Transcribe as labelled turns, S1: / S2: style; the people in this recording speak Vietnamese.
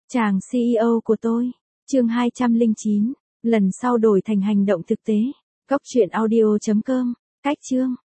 S1: Chàng CEO của tôi. Chương 209. Lần sau đổi thành hành động thực tế. Góc truyện audio.com. Cách chương.